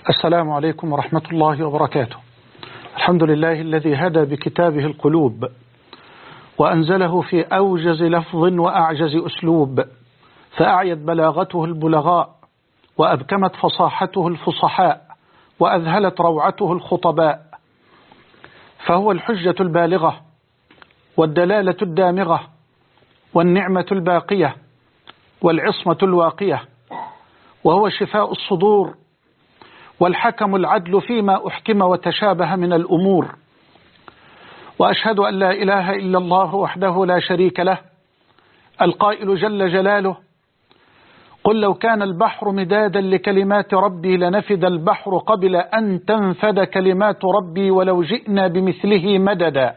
السلام عليكم ورحمة الله وبركاته. الحمد لله الذي هدى بكتابه القلوب وأنزله في أوجز لفظ وأعجز أسلوب، فأعيت بلاغته البلغاء وأبكمت فصاحته الفصحاء وأذهلت روعته الخطباء، فهو الحجة البالغة والدلالة الدامغة والنعمة الباقية والعصمة الواقية، وهو شفاء الصدور والحكم العدل فيما أحكم وتشابه من الأمور. وأشهد أن لا إله إلا الله وحده لا شريك له، القائل جل جلاله: قل لو كان البحر مدادا لكلمات ربي لنفد البحر قبل أن تنفد كلمات ربي ولو جئنا بمثله مددا.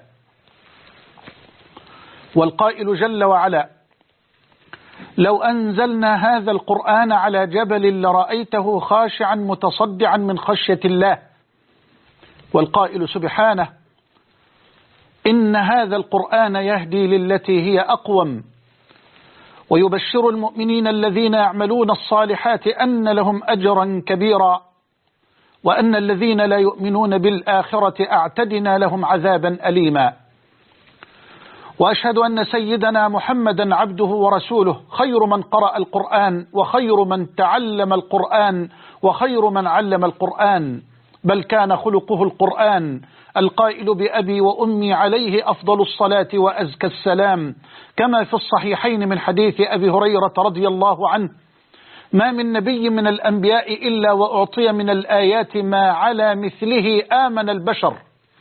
والقائل جل وعلا: لو أنزلنا هذا القرآن على جبل لرأيته خاشعا متصدعا من خشية الله. والقائل سبحانه: إن هذا القرآن يهدي للتي هي أقوم ويبشر المؤمنين الذين يعملون الصالحات أن لهم أجرا كبيرا وأن الذين لا يؤمنون بالآخرة أعتدنا لهم عذابا أليما. وأشهد أن سيدنا محمدا عبده ورسوله، خير من قرأ القرآن وخير من تعلم القرآن وخير من علم القرآن، بل كان خلقه القرآن، القائل بأبي وأمي عليه أفضل الصلاة وأزكى السلام، كما في الصحيحين من حديث أبي هريرة رضي الله عنه: ما من نبي من الأنبياء إلا وأعطي من الآيات ما على مثله آمن البشر،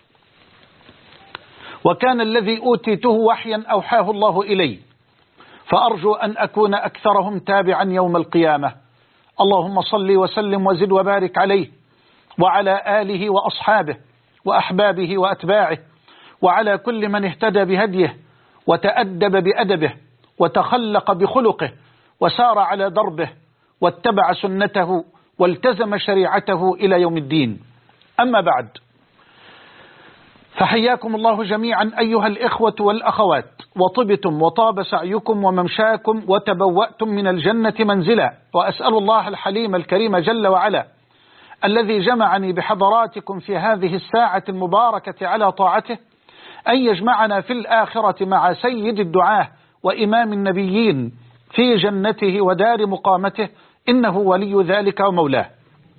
وكان الذي أوتيته وحيا أوحاه الله إلي، فأرجو أن أكون أكثرهم تابعا يوم القيامة. اللهم صل وسلم وزد وبارك عليه وعلى آله وأصحابه وأحبابه وأتباعه وعلى كل من اهتدى بهديه وتأدب بأدبه وتخلق بخلقه وسار على دربه واتبع سنته والتزم شريعته إلى يوم الدين. أما بعد، فحياكم الله جميعا أيها الإخوة والأخوات، وطبتم وطاب سعيكم وممشاكم وتبوأتم من الجنة منزلا، وأسأل الله الحليم الكريم جل وعلا الذي جمعني بحضراتكم في هذه الساعة المباركة على طاعته أن يجمعنا في الآخرة مع سيد الدعاة وإمام النبيين في جنته ودار مقامته، إنه ولي ذلك ومولاه.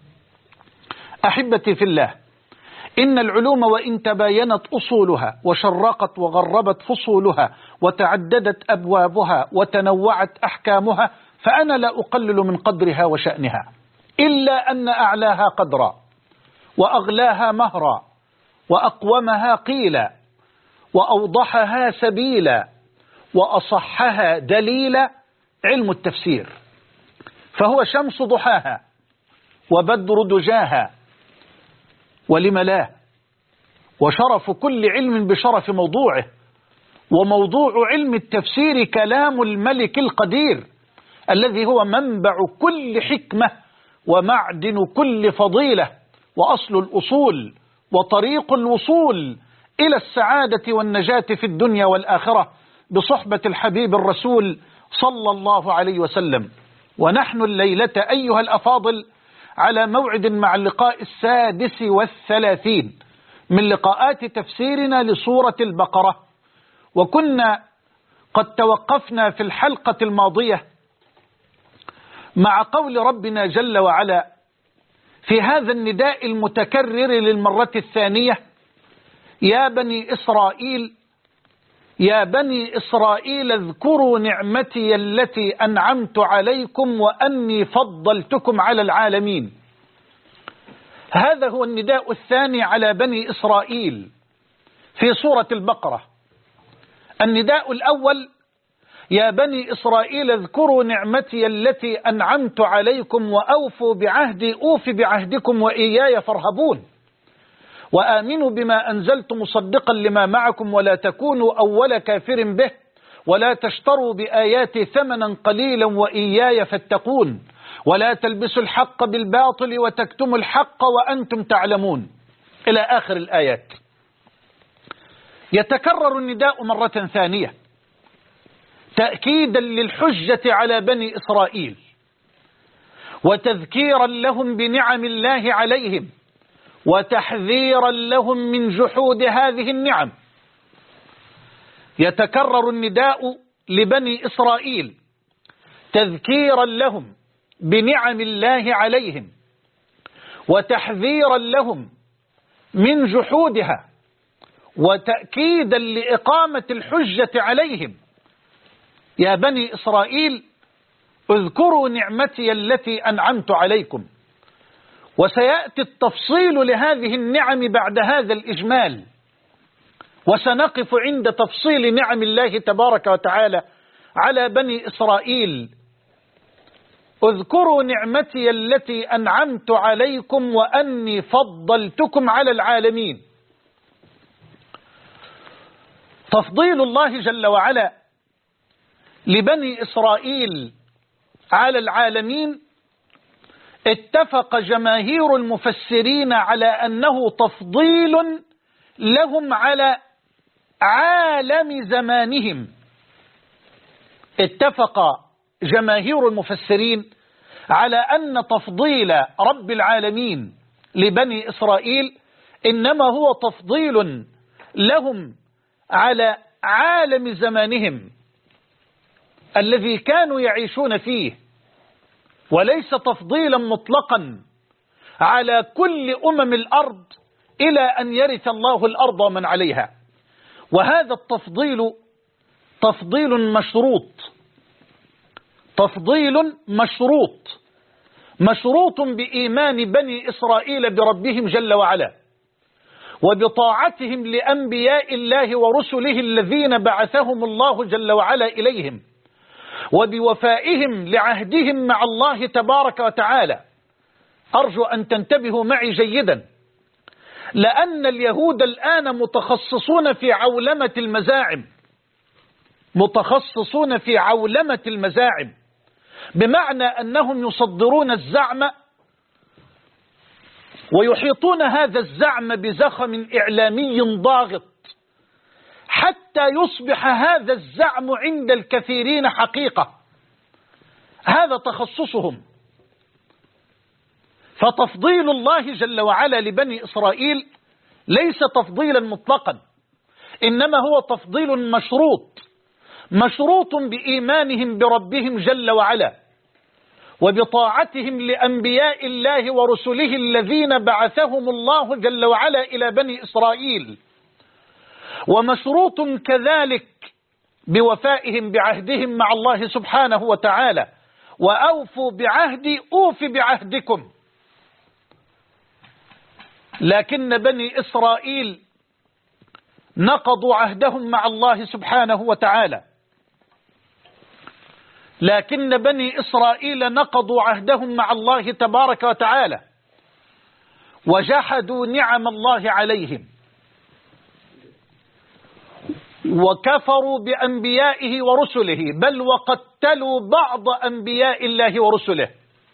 أحبتي في الله، إن العلوم وإن تباينت أصولها وشرقت وغربت فصولها وتعددت أبوابها وتنوعت أحكامها، فأنا لا أقلل من قدرها وشأنها، إلا أن أعلاها قدرا وأغلاها مهرا وأقومها قيلا وأوضحها سبيلا وأصحها دليلا علم التفسير، فهو شمس ضحاها وبدر دجاها، ولم لا، وشرف كل علم بشرف موضوعه، وموضوع علم التفسير كلام الملك القدير الذي هو منبع كل حكمة ومعدن كل فضيلة وأصل الأصول وطريق الوصول إلى السعادة والنجاة في الدنيا والآخرة بصحبة الحبيب الرسول صلى الله عليه وسلم. ونحن الليلة أيها الأفاضل على موعد مع اللقاء 36 من لقاءات تفسيرنا لسورة البقرة، وكنا قد توقفنا في الحلقة الماضية مع قول ربنا جل وعلا في هذا النداء المتكرر للمرة الثانية: يا بني إسرائيل يا بني إسرائيل اذكروا نعمتي التي أنعمت عليكم وأني فضلتكم على العالمين. هذا هو النداء الثاني على بني إسرائيل في سورة البقرة. النداء الأول: يا بني إسرائيل اذكروا نعمتي التي أنعمت عليكم وأوفوا بعهدي أوف بعهدكم وإياي فارهبون، وآمنوا بما أنزلت مصدقا لما معكم ولا تكونوا أول كافر به ولا تشتروا بآياتي ثمنا قليلا وإياي فاتقون ولا تلبسوا الحق بالباطل وتكتموا الحق وأنتم تعلمون، إلى آخر الآيات. يتكرر النداء مرة ثانية تأكيدا للحجة على بني إسرائيل، وتذكيرا لهم بنعم الله عليهم وتحذيرا لهم من جحود هذه النعم. يتكرر النداء لبني إسرائيل تذكيرا لهم بنعم الله عليهم وتحذيرا لهم من جحودها وتأكيدا لإقامة الحجة عليهم. يا بني إسرائيل اذكروا نعمتي التي أنعمت عليكم. وسيأتي التفصيل لهذه النعم بعد هذا الإجمال، وسنقف عند تفصيل نعم الله تبارك وتعالى على بني إسرائيل. اذكروا نعمتي التي أنعمت عليكم وأني فضلتكم على العالمين. تفضيل الله جل وعلا لبني إسرائيل على العالمين اتفق جماهير المفسرين على أنه تفضيل لهم على عالم زمانهم. اتفق جماهير المفسرين على أن تفضيل رب العالمين لبني إسرائيل إنما هو تفضيل لهم على عالم زمانهم الذي كانوا يعيشون فيه، وليس تفضيلا مطلقا على كل الأرض إلى أن يرث الله الأرض ومن عليها. وهذا التفضيل تفضيل مشروط، تفضيل مشروط بإيمان بني إسرائيل بربهم جل وعلا وبطاعتهم لأنبياء الله ورسله الذين بعثهم الله جل وعلا إليهم وبوفائهم لعهدهم مع الله تبارك وتعالى. أرجو أن تنتبهوا معي جيدا، لأن اليهود الآن متخصصون في عولمة المزاعم، متخصصون في عولمة المزاعم، بمعنى أنهم يصدرون الزعم ويحيطون هذا الزعم بزخم إعلامي ضاغط حتى يصبح هذا الزعم عند الكثيرين حقيقة. هذا تخصصهم. فتفضيل الله جل وعلا لبني إسرائيل ليس تفضيلا مطلقا، إنما هو تفضيل مشروط بإيمانهم بربهم جل وعلا وبطاعتهم لأنبياء الله ورسله الذين بعثهم الله جل وعلا إلى بني إسرائيل، ومشروط كذلك بوفائهم بعهدهم مع الله سبحانه وتعالى. وأوفوا بعهدي أوف بعهدكم. لكن بني إسرائيل نقضوا عهدهم مع الله سبحانه وتعالى، لكن بني إسرائيل نقضوا عهدهم مع الله تبارك وتعالى وجحدوا نعم الله عليهم وكفروا بأنبيائه ورسله، بل وقتلوا بعض أنبياء الله ورسله.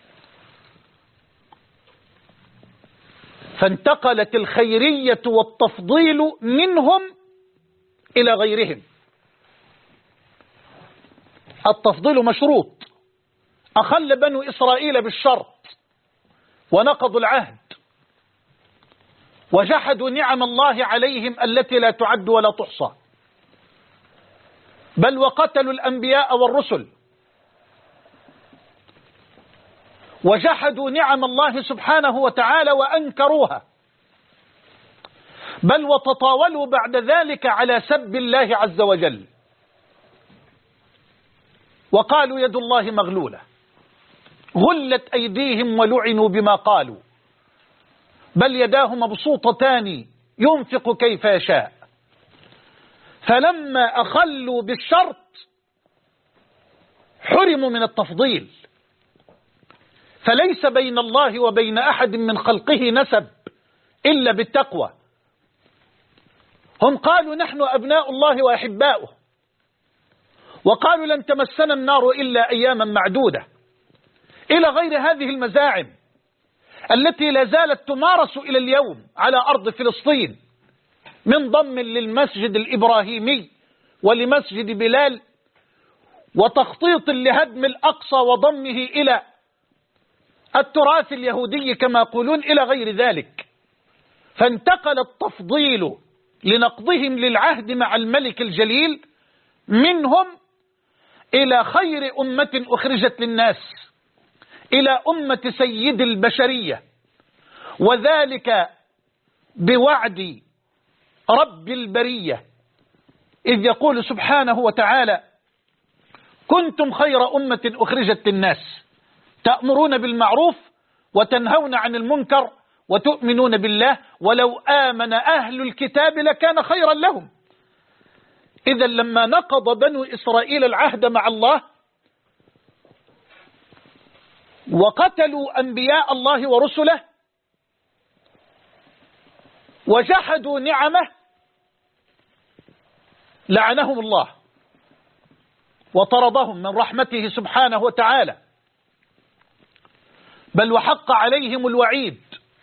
فانتقلت الخيرية والتفضيل منهم إلى غيرهم. التفضيل مشروط. أخل بنو إسرائيل بالشرط ونقضوا العهد وجحدوا نعم الله عليهم التي لا تعد ولا تحصى، بل وقتلوا الأنبياء والرسل وجحدوا نعم الله سبحانه وتعالى وأنكروها، بل وتطاولوا بعد ذلك على سب الله عز وجل وقالوا يد الله مغلولة، غلت أيديهم ولعنوا بما قالوا، بل يداه مبسوطتان ينفق كيف يشاء. فلما أخلوا بالشرط حرموا من التفضيل. فليس بين الله وبين أحد من خلقه نسب إلا بالتقوى. هم قالوا نحن أبناء الله وأحباؤه، وقالوا لن تمسنا النار إلا أياما معدودة، إلى غير هذه المزاعم التي لا زالت تمارس إلى اليوم على أرض فلسطين، من ضم للمسجد الإبراهيمي ولمسجد بلال وتخطيط لهدم الأقصى وضمه إلى التراث اليهودي كما يقولون إلى غير ذلك. فانتقل التفضيل لنقضهم للعهد مع الملك الجليل منهم إلى خير أمة أخرجت للناس، إلى أمة سيد البشرية، وذلك بوعد رب البرية، إذ يقول سبحانه وتعالى: كنتم خير أمة أخرجت للناس تأمرون بالمعروف وتنهون عن المنكر وتؤمنون بالله ولو آمن أهل الكتاب لكان خيرا لهم. إذا لما نقض بنو إسرائيل العهد مع الله وقتلوا أنبياء الله ورسله وجحدوا نعمه لعنهم الله وطردهم من رحمته سبحانه وتعالى، بل وحق عليهم الوعيد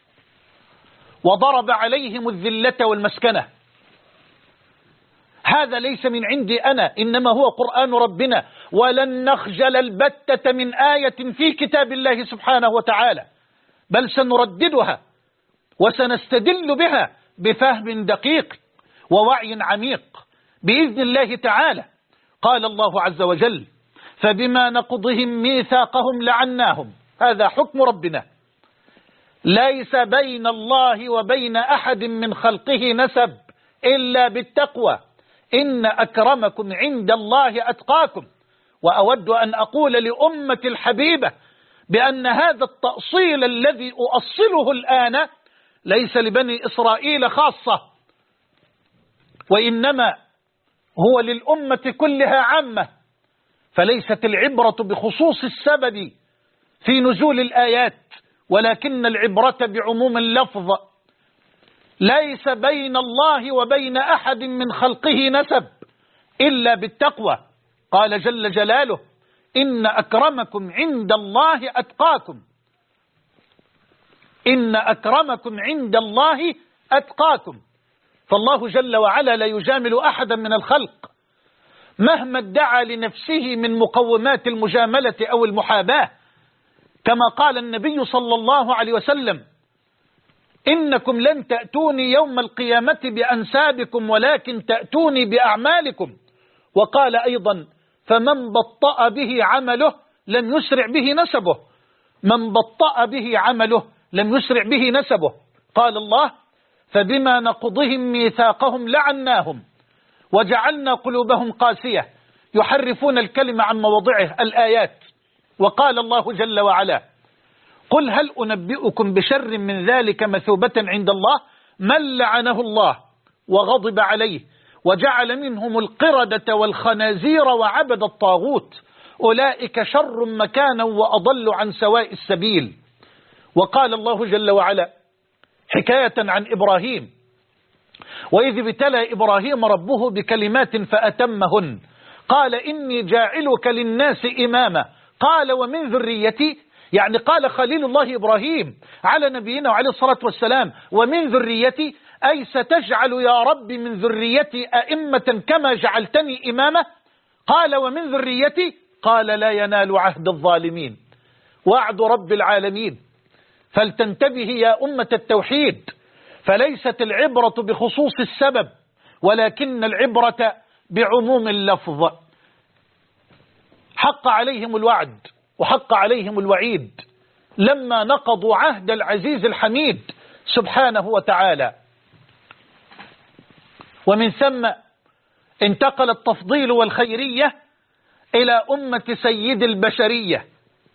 وضرب عليهم الذلة والمسكنة. هذا ليس من عندي أنا، إنما هو قرآن ربنا: ولن نخجل البتة من آية في كتاب الله سبحانه وتعالى، بل سنرددها وسنستدل بها بفهم دقيق ووعي عميق بإذن الله تعالى. قال الله عز وجل: فبما نقضهم ميثاقهم لعناهم. هذا حكم ربنا، ليس بين الله وبين أحد من خلقه نسب إلا بالتقوى، إن أكرمكم عند الله أتقاكم. وأود أن أقول لأمة الحبيبة بأن هذا التأصيل الذي أؤصله الآن ليس لبني إسرائيل خاصة، وإنما هو للأمة كلها عامة. فليست العبرة بخصوص السبب في نزول الآيات، ولكن العبرة بعموم اللفظ. ليس بين الله وبين أحد من خلقه نسب إلا بالتقوى. قال جل جلاله: إن أكرمكم عند الله أتقاكم. إن أكرمكم عند الله أتقاكم. فالله جل وعلا لا يجامل أحدا من الخلق مهما ادعى لنفسه من مقومات المجاملة أو المحاباة، كما قال النبي صلى الله عليه وسلم: إنكم لن تأتوني يوم القيامة بأنسابكم ولكن تأتوني بأعمالكم. وقال أيضا: فمن بطأ به عمله لم يسرع به نسبه. من بطأ به عمله لم يسرع به نسبه. قال الله: فبما نقضهم ميثاقهم لعناهم وجعلنا قلوبهم قاسية يحرفون الكلمة عن مواضعه، الآيات. وقال الله جل وعلا: قل هل أنبئكم بشر من ذلك مثوبة عند الله من لعنه الله وغضب عليه وجعل منهم القردة والخنازير وعبد الطاغوت أولئك شر مكانا وأضل عن سواء السبيل. وقال الله جل وعلا حكاية عن إبراهيم: وإذ ابتلى إبراهيم ربه بكلمات فأتمهن قال إني جاعلك للناس إماما قال ومن ذريتي، يعني قال خليل الله إبراهيم على نبينا وعليه الصلاة والسلام: ومن ذريتي، أي ستجعل يا رب من ذريتي أئمة كما جعلتني إمامة. قال ومن ذريتي، قال لا ينال عهد الظالمين. وعد رب العالمين. فلتنتبه يا أمة التوحيد، فليست العبرة بخصوص السبب ولكن العبرة بعموم اللفظ. حق عليهم الوعد وحق عليهم الوعيد لما نقضوا عهد العزيز الحميد سبحانه وتعالى. ومن ثم انتقل التفضيل والخيرية إلى أمة سيد البشرية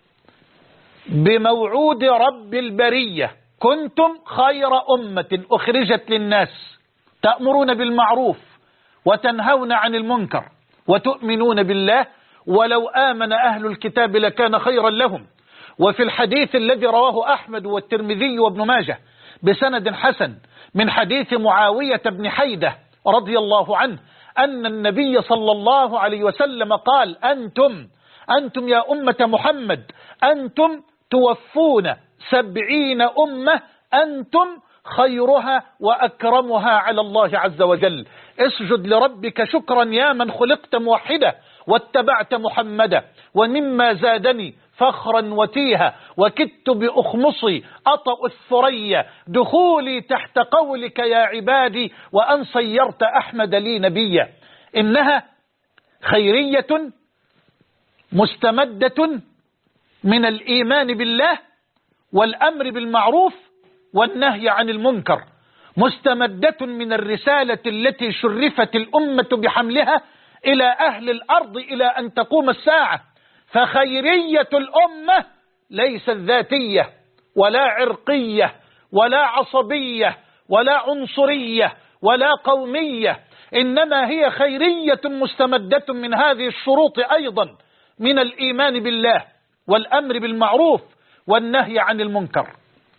بموعود رب البرية: كنتم خير أمة أخرجت للناس تأمرون بالمعروف وتنهون عن المنكر وتؤمنون بالله ولو آمن أهل الكتاب لكان خيرا لهم. وفي الحديث الذي رواه أحمد والترمذي وابن ماجه بسند حسن من حديث معاوية بن حيدة رضي الله عنه أن النبي صلى الله عليه وسلم قال: أنتم يا أمة محمد أنتم توفون 70 أمة أنتم خيرها وأكرمها على الله عز وجل. اسجد لربك شكرا يا من خلقت موحدا واتبعت محمدا. ومما زادني فخرا وتيها، وكدت بأخمصي أطأ الثريا دخولي تحت قولك يا عبادي، وأن صيرت أحمد لي نبيا. إنها خيرية مستمدة من الإيمان بالله والأمر بالمعروف والنهي عن المنكر، مستمدة من الرسالة التي شرفت الأمة بحملها إلى أهل الأرض إلى أن تقوم الساعة. فخيرية الأمة ليست ذاتية ولا عرقية ولا عصبية ولا عنصرية ولا قومية، إنما هي خيرية مستمدة من هذه الشروط أيضا، من الإيمان بالله والأمر بالمعروف والنهي عن المنكر.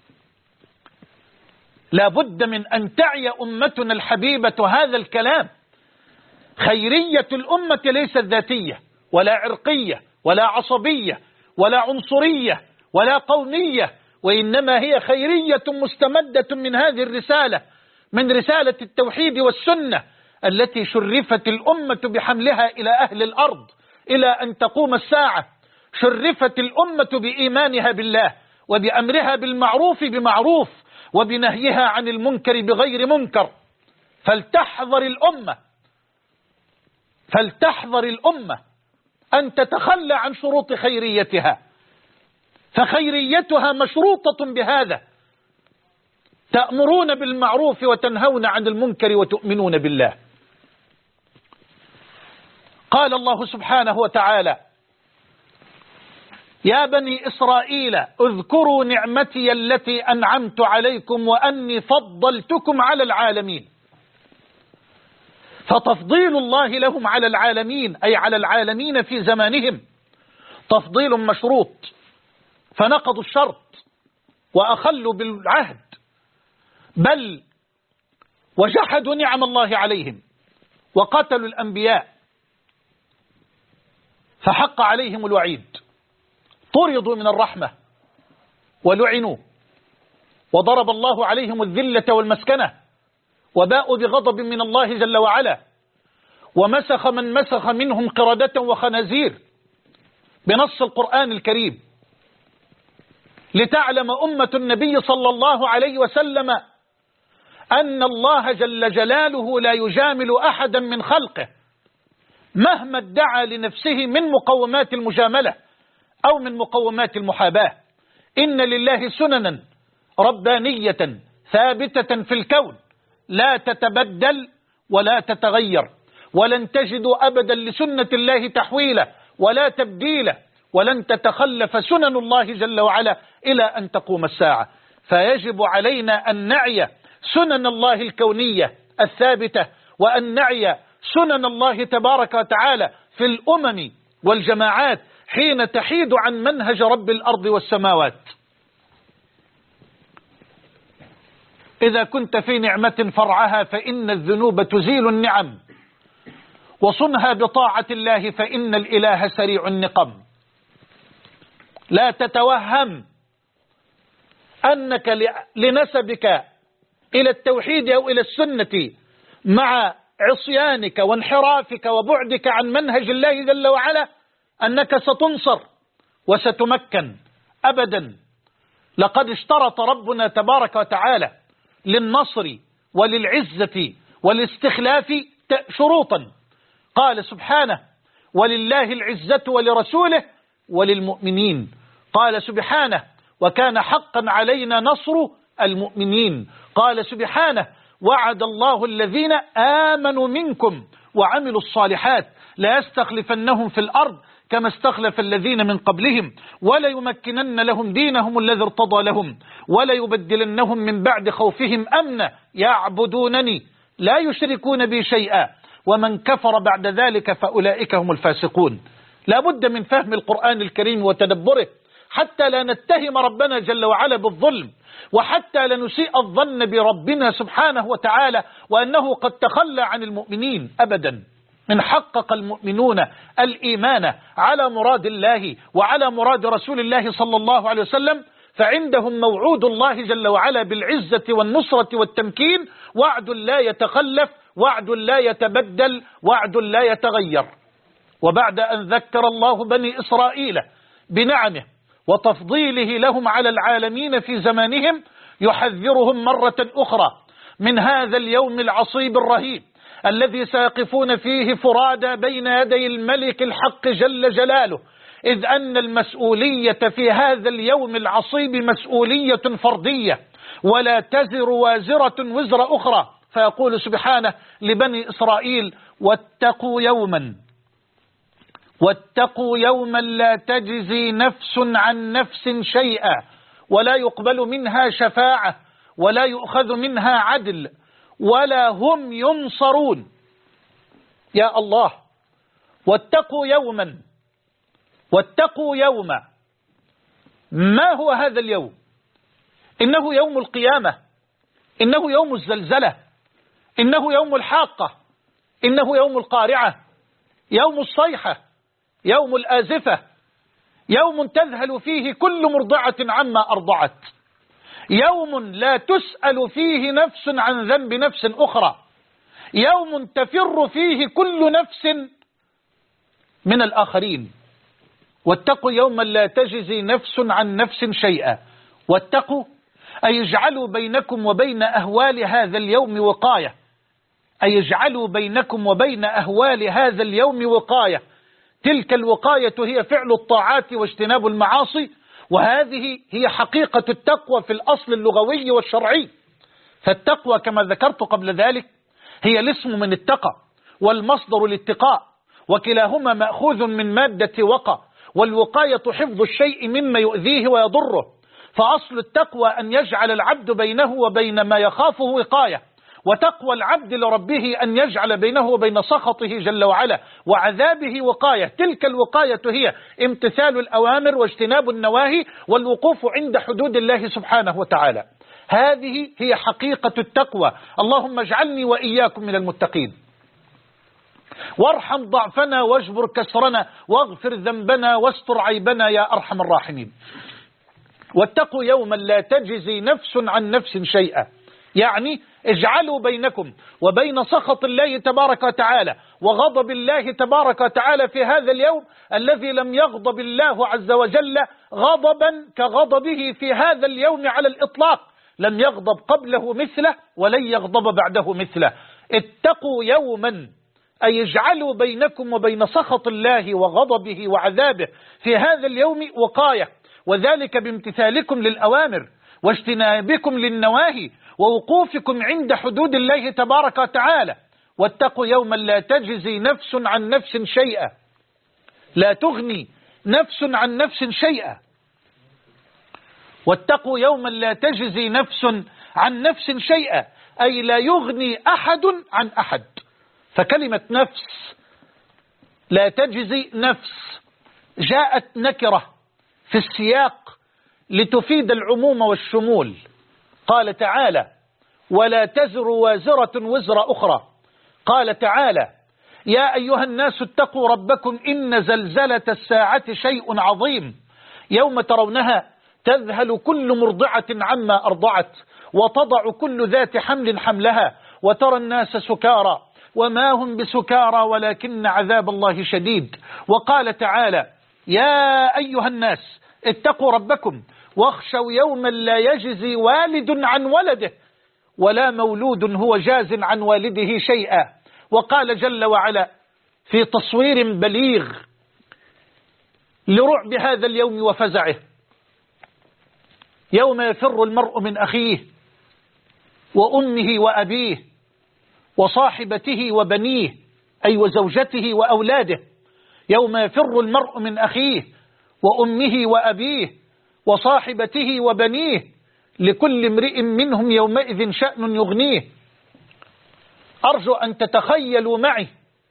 لا بد من أن تعي أمتنا الحبيبة هذا الكلام. خيرية الأمة ليست ذاتية ولا عرقية ولا عصبية ولا عنصرية ولا قومية، وإنما هي خيرية مستمدة من هذه الرسالة، من رسالة التوحيد والسنة التي شرفت الأمة بحملها إلى أهل الأرض إلى أن تقوم الساعة. شرفت الأمة بإيمانها بالله وبأمرها بالمعروف بمعروف وبنهيها عن المنكر بغير منكر. فلتحذر الأمة أن تتخلى عن شروط خيريتها، فخيريتها مشروطة بهذا: تأمرون بالمعروف وتنهون عن المنكر وتؤمنون بالله. قال الله سبحانه وتعالى: يا بني إسرائيل اذكروا نعمتي التي أنعمت عليكم وأني فضلتكم على العالمين. فتفضيل الله لهم على العالمين أي على العالمين في زمانهم تفضيل مشروط، فنقضوا الشرط وأخلوا بالعهد، بل وجحدوا نعم الله عليهم وقتلوا الأنبياء، فحق عليهم الوعيد، طردوا من الرحمة ولعنوا، وضرب الله عليهم الذلة والمسكنة، وباءوا بغضب من الله جل وعلا، ومسخ من مسخ منهم قردة وخنازير بنص القرآن الكريم، لتعلم أمة النبي صلى الله عليه وسلم أن الله جل جلاله لا يجامل أحدا من خلقه مهما ادعى لنفسه من مقومات المجاملة أو من مقومات المحاباة. إن لله سننا ربانية ثابتة في الكون لا تتبدل ولا تتغير، ولن تجدوا أبدا لسنة الله تحويلا ولا تبديلا، ولن تتخلف سنن الله جل وعلا إلى أن تقوم الساعة. فيجب علينا أن نعي سنن الله الكونية الثابتة، وأن نعي سنن الله تبارك وتعالى في الأمم والجماعات حين تحيد عن منهج رب الأرض والسماوات. إذا كنت في نعمة فرعها فإن الذنوب تزيل النعم، وصنها بطاعة الله فإن الإله سريع النقم. لا تتوهم أنك لنسبك إلى التوحيد أو إلى السنة مع عصيانك وانحرافك وبعدك عن منهج الله جل وعلا أنك ستنصر وستمكن، أبدا. لقد اشترط ربنا تبارك وتعالى للنصر وللعزة والاستخلاف شروطا. قال سبحانه: ولله العزة ولرسوله وللمؤمنين. قال سبحانه: وكان حقا علينا نصر المؤمنين. قال سبحانه: وعد الله الذين آمنوا منكم وعملوا الصالحات لا يستخلفنهم في الأرض كما استخلف الذين من قبلهم ولا يمكنن لهم دينهم الذي ارتضى لهم ولا يبدلنهم من بعد خوفهم أمنا يعبدونني لا يشركون بي شيئا ومن كفر بعد ذلك فأولئك هم الفاسقون. لا بد من فهم القرآن الكريم وتدبره حتى لا نتهم ربنا جل وعلا بالظلم، وحتى لا نسيء الظن بربنا سبحانه وتعالى وأنه قد تخلى عن المؤمنين. أبدا، من حقق المؤمنون الإيمان على مراد الله وعلى مراد رسول الله صلى الله عليه وسلم فعندهم موعود الله جل وعلا بالعزة والنصرة والتمكين، وعد لا يتخلف، وعد لا يتبدل، وعد لا يتغير. وبعد أن ذكر الله بني إسرائيل بنعمه وتفضيله لهم على العالمين في زمانهم، يحذرهم مرة أخرى من هذا اليوم العصيب الرهيب الذي سيقفون فيه فرادى بين يدي الملك الحق جل جلاله، إذ أن المسؤولية في هذا اليوم العصيب مسؤولية فردية، ولا تزر وازرة وزر أخرى. فيقول سبحانه لبني إسرائيل: واتقوا يوما لا تجزي نفس عن نفس شيئا ولا يقبل منها شفاعة ولا يؤخذ منها عدل ولا هم ينصرون. يا الله، واتقوا يوما. ما هو هذا اليوم؟ إنه يوم القيامة، إنه يوم الزلزلة، إنه يوم الحاقة، إنه يوم القارعة، يوم الصيحة، يوم الآزفة، يوم تذهل فيه كل مرضعة عما أرضعت، يوم لا تسأل فيه نفس عن ذنب نفس أخرى، يوم تفر فيه كل نفس من الآخرين. واتقوا يوما لا تجزي نفس عن نفس شيئا. واتقوا أي اجعلوا بينكم وبين أهوال هذا اليوم وقاية، أي اجعلوا بينكم وبين أهوال هذا اليوم وقاية. تلك الوقاية هي فعل الطاعات واجتناب المعاصي، وهذه هي حقيقة التقوى في الأصل اللغوي والشرعي. فالتقوى كما ذكرت قبل ذلك هي الاسم من اتقى والمصدر الاتقاء، وكلاهما مأخوذ من مادة وقى، والوقاية حفظ الشيء مما يؤذيه ويضره. فأصل التقوى أن يجعل العبد بينه وبين ما يخافه وقاية، وتقوى العبد لربه أن يجعل بينه وبين سخطه جل وعلا وعذابه وقاية. تلك الوقاية هي امتثال الأوامر واجتناب النواهي والوقوف عند حدود الله سبحانه وتعالى. هذه هي حقيقة التقوى. اللهم اجعلني وإياكم من المتقين، وارحم ضعفنا واجبر كسرنا واغفر ذنبنا واستر عيبنا يا أرحم الراحمين. واتقوا يوما لا تجزي نفس عن نفس شيئا، يعني اجعلوا بينكم وبين سخط الله تبارك وتعالى وغضب الله تبارك وتعالى في هذا اليوم الذي لم يغضب الله عز وجل غضبا كغضبه في هذا اليوم على الإطلاق، لم يغضب قبله مثله ولن يغضب بعده مثله. اتقوا يوما أي اجعلوا بينكم وبين سخط الله وغضبه وعذابه في هذا اليوم وقاية، وذلك بامتثالكم للأوامر واجتنابكم للنواهي ووقوفكم عند حدود الله تبارك وتعالى. واتقوا يوما لا تجزي نفس عن نفس شيئا، لا تغني نفس عن نفس شيئا. واتقوا يوما لا تجزي نفس عن نفس شيئا، أي لا يغني أحد عن أحد. فكلمة نفس لا تجزي نفس جاءت نكرة في السياق لتفيد العموم والشمول. قال تعالى: ولا تزر وازرة وزر أخرى. قال تعالى: يا أيها الناس اتقوا ربكم إن زلزلة الساعة شيء عظيم يوم ترونها تذهل كل مرضعة عما أرضعت وتضع كل ذات حمل حملها وترى الناس سكارى وما هم بسكارى ولكن عذاب الله شديد. وقال تعالى: يا أيها الناس اتقوا ربكم واخشوا يوما لا يجزي والد عن ولده ولا مولود هو جاز عن والده شيئا. وقال جل وعلا في تصوير بليغ لرعب هذا اليوم وفزعه: يوم يفر المرء من أخيه وأمه وأبيه وصاحبته وبنيه، أي وزوجته وأولاده. يوم يفر المرء من أخيه وأمه وأبيه وصاحبته وبنيه لكل امرئ منهم يومئذ شأن يغنيه. أرجو أن تتخيلوا معي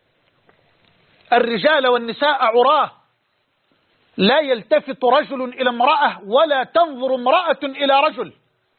الرجال والنساء عراه، لا يلتفت رجل إلى امرأة ولا تنظر امرأة إلى رجل،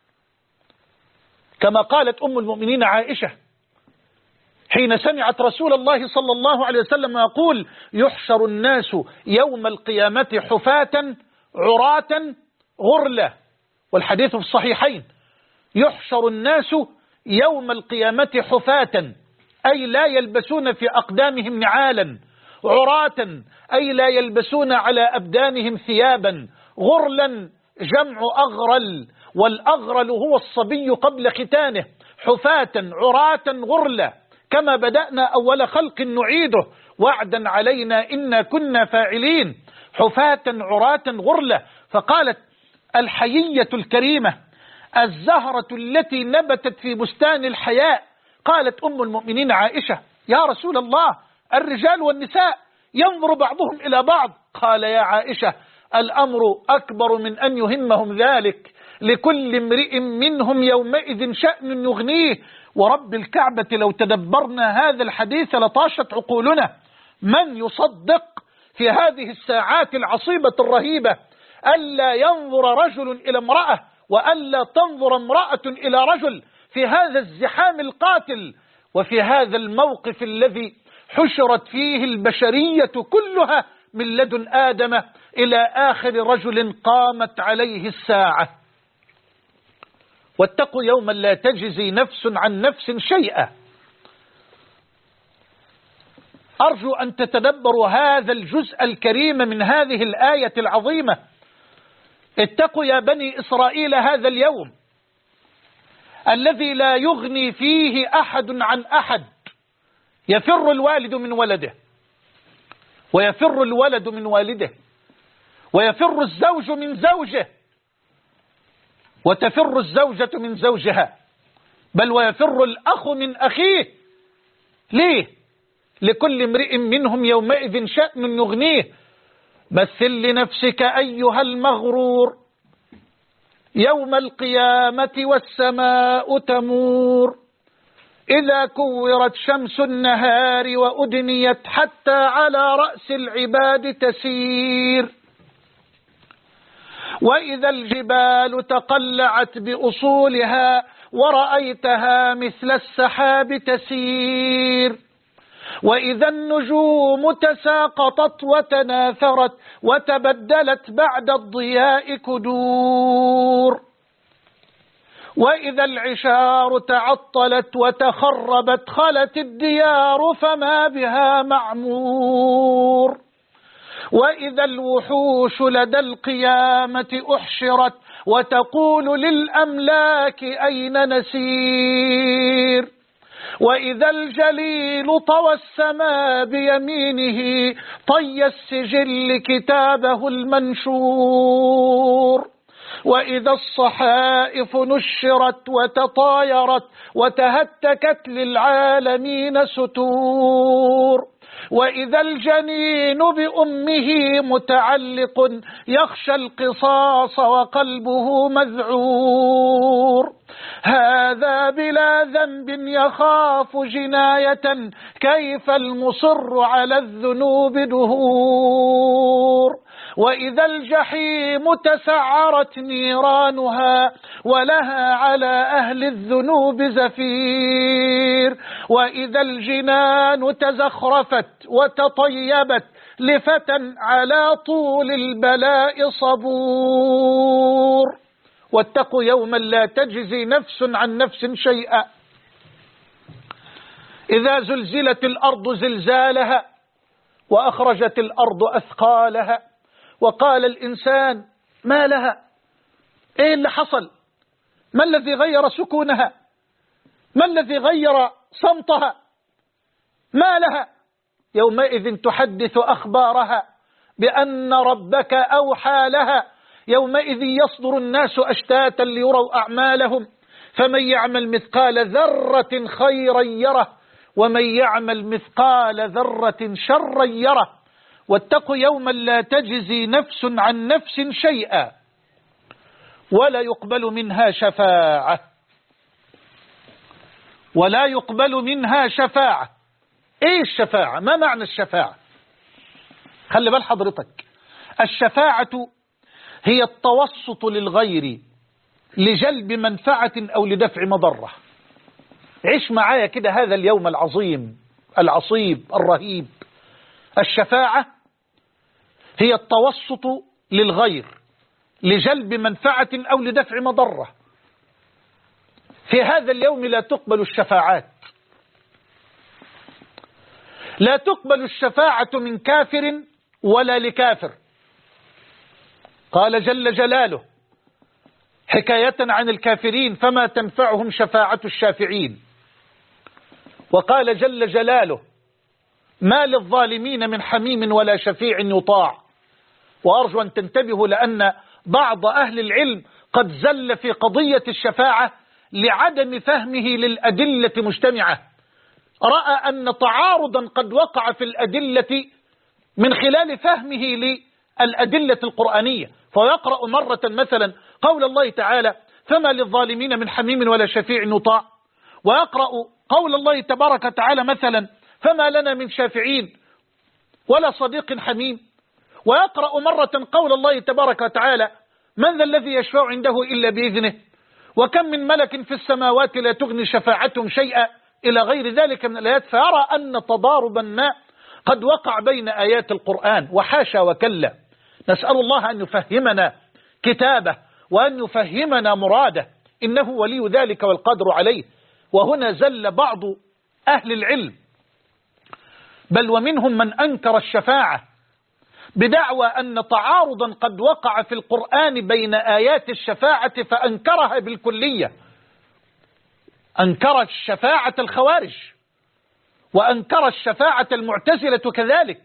كما قالت أم المؤمنين عائشة حين سمعت رسول الله صلى الله عليه وسلم يقول: يحشر الناس يوم القيامة حفاة عراة غرلة، والحديث في الصحيحين. يحشر الناس يوم القيامة حفاة، أي لا يلبسون في أقدامهم نعالا، عراة أي لا يلبسون على أبدانهم ثيابا، غرلا جمع أغرل، والأغرل هو الصبي قبل ختانه، حفاة عراة غرلا، كما بدأنا أول خلق نعيده وعدا علينا إنا كنا فاعلين، حفاة عراة غرلا. فقالت الحيية الكريمة الزهرة التي نبتت في بستان الحياء، قالت أم المؤمنين عائشة يا رسول الله الرجال والنساء ينظر بعضهم إلى بعض، قال يا عائشة الأمر أكبر من أن يهمهم ذلك، لكل امرئ منهم يومئذ شأن يغنيه. ورب الكعبة لو تدبرنا هذا الحديث لطاشت عقولنا. من يصدق في هذه الساعات العصيبة الرهيبة ألا ينظر رجل إلى امرأة وألا تنظر امرأة إلى رجل في هذا الزحام القاتل وفي هذا الموقف الذي حشرت فيه البشرية كلها من لدن آدم إلى آخر رجل قامت عليه الساعة. واتقوا يوما لا تجزي نفس عن نفس شيئا. أرجو أن تتدبروا هذا الجزء الكريم من هذه الآية العظيمة. اتقوا يا بني إسرائيل هذا اليوم الذي لا يغني فيه أحد عن أحد، يفر الوالد من ولده، ويفر الولد من والده، ويفر الزوج من زوجه، وتفر الزوجة من زوجها، بل ويفر الأخ من أخيه. ليه؟ لكل امرئ منهم يومئذ شأن يغنيه. مثل لنفسك أيها المغرور يوم القيامة والسماء تمور، إذا كورت شمس النهار وأدنيت حتى على رأس العباد تسير، وإذا الجبال تقلعت بأصولها ورأيتها مثل السحاب تسير، وإذا النجوم تساقطت وتناثرت وتبدلت بعد الضياء كدور، وإذا العشار تعطلت وتخربت خلت الديار فما بها معمور، وإذا الوحوش لدى القيامة أحشرت وتقول للأملاك أين نسير، وإذا الجليل طوى السماء بيمينه طي السجل كتابه المنشور، وإذا الصحائف نشرت وتطايرت وتهتكت للعالمين ستور، وإذا الجنين بأمه متعلق يخشى القصاص وقلبه مذعور، هذا بلا ذنب يخاف جناية كيف المصر على الذنوب دهور، وإذا الجحيم تسعرت نيرانها ولها على أهل الذنوب زفير، وإذا الجنان تزخرفت وتطيبت لفتى على طول البلاء صبور. واتقوا يوما لا تجزي نفس عن نفس شيئا، إذا زلزلت الأرض زلزالها وأخرجت الأرض أثقالها وقال الإنسان ما لها، إيه اللي حصل؟ ما الذي غير سكونها؟ ما الذي غير صمتها؟ ما لها؟ يومئذ تحدث أخبارها بأن ربك أوحى لها، يومئذ يصدر الناس أشتاتا ليروا أعمالهم، فمن يعمل مثقال ذرة خيرا يره ومن يعمل مثقال ذرة شرا يره. واتقوا يوما لا تجزي نفس عن نفس شيئا ولا يقبل منها شفاعة، ولا يقبل منها شفاعة. ايه الشفاعة؟ ما معنى الشفاعة؟ خلي بال حضرتك، الشفاعة هي التوسط للغير لجلب منفعة أو لدفع مضرة. عيش معايا كده هذا اليوم العظيم العصيب الرهيب. الشفاعة هي التوسط للغير لجلب منفعة أو لدفع مضرة. في هذا اليوم لا تقبل الشفاعات، لا تقبل الشفاعة من كافر ولا لكافر. قال جل جلاله حكاية عن الكافرين فما تنفعهم شفاعة الشافعين. وقال جل جلاله ما للظالمين من حميم ولا شفيع يطاع. وأرجو أن تنتبهوا لأن بعض أهل العلم قد زل في قضية الشفاعة لعدم فهمه للأدلة مجتمعة، رأى أن تعارضا قد وقع في الأدلة من خلال فهمه للأدلة القرآنية، فيقرأ مرة مثلا قول الله تعالى فما للظالمين من حميم ولا شفيع يطاع، ويقرأ قول الله تبارك وتعالى مثلا فما لنا من شافعين ولا صديق حميم، ويقرأ مرة قول الله تبارك وتعالى من ذا الذي يشفع عنده إلا بإذنه وكم من ملك في السماوات لا تغني شفاعتهم شيئا إلى غير ذلك من الآيات، فيرى أن تضاربا ما قد وقع بين آيات القرآن، وحاشا وكلا. نسأل الله أن يفهمنا كتابه وأن يفهمنا مراده، إنه ولي ذلك والقدر عليه. وهنا زل بعض أهل العلم بل ومنهم من أنكر الشفاعة بدعوى أن تعارضا قد وقع في القرآن بين آيات الشفاعة فأنكرها بالكلية. أنكر الشفاعة الخوارج وأنكر الشفاعة المعتزلة كذلك،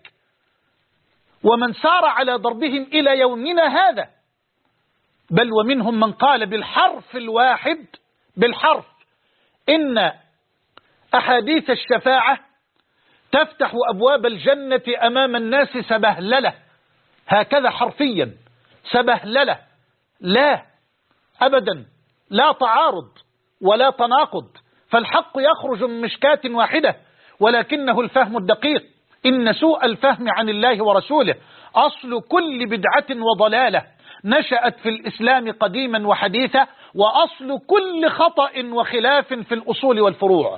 ومن سار على ضربهم إلى يومنا هذا. بل ومنهم من قال بالحرف الواحد بالحرف إن أحاديث الشفاعة تفتح أبواب الجنة أمام الناس سبهللة، هكذا حرفيا سبهللة. لا أبدا، لا تعارض ولا تناقض، فالحق يخرج من مشكاة واحدة، ولكنه الفهم الدقيق. إن سوء الفهم عن الله ورسوله أصل كل بدعة وضلالة نشأت في الإسلام قديما وحديثا، وأصل كل خطأ وخلاف في الأصول والفروع.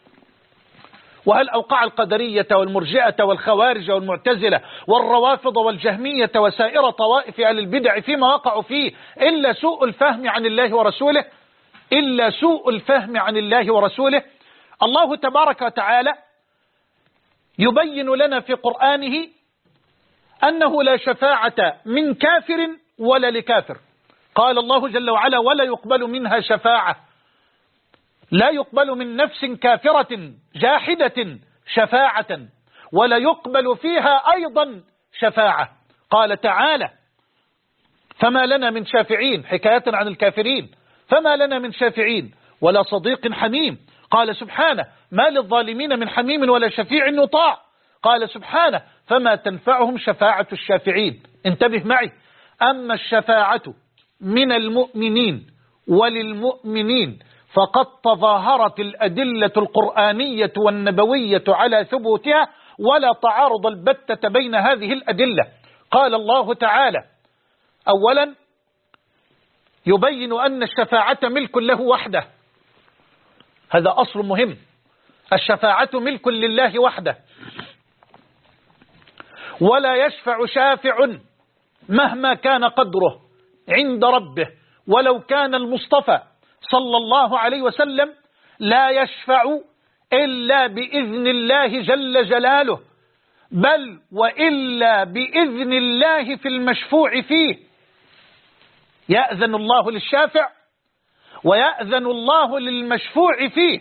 وهل أوقع القدرية والمرجئة والخوارج والمعتزلة والروافض والجهمية وسائر طوائف أهل البدع فيما وقعوا فيه إلا سوء الفهم عن الله ورسوله؟ إلا سوء الفهم عن الله ورسوله. الله تبارك وتعالى يبين لنا في قرآنه أنه لا شفاعة من كافر ولا لكافر. قال الله جل وعلا ولا يقبل منها شفاعة، لا يقبل من نفس كافرة جاحدة شفاعة ولا يقبل فيها أيضا شفاعة. قال تعالى فما لنا من شافعين، حكاية عن الكافرين، فما لنا من شافعين ولا صديق حميم. قال سبحانه ما للظالمين من حميم ولا شفيع يطاع. قال سبحانه فما تنفعهم شفاعة الشافعين. انتبه معي، أما الشفاعة من المؤمنين وللمؤمنين فقد تظاهرت الأدلة القرآنية والنبوية على ثبوتها ولا تعارض البتة بين هذه الأدلة. قال الله تعالى أولا يبين أن الشفاعة ملك له وحده، هذا أصل مهم، الشفاعة ملك لله وحده، ولا يشفع شافع مهما كان قدره عند ربه ولو كان المصطفى صلى الله عليه وسلم، لا يشفع إلا بإذن الله جل جلاله، بل وإلا بإذن الله في المشفوع فيه. يأذن الله للشافع ويأذن الله للمشفوع فيه،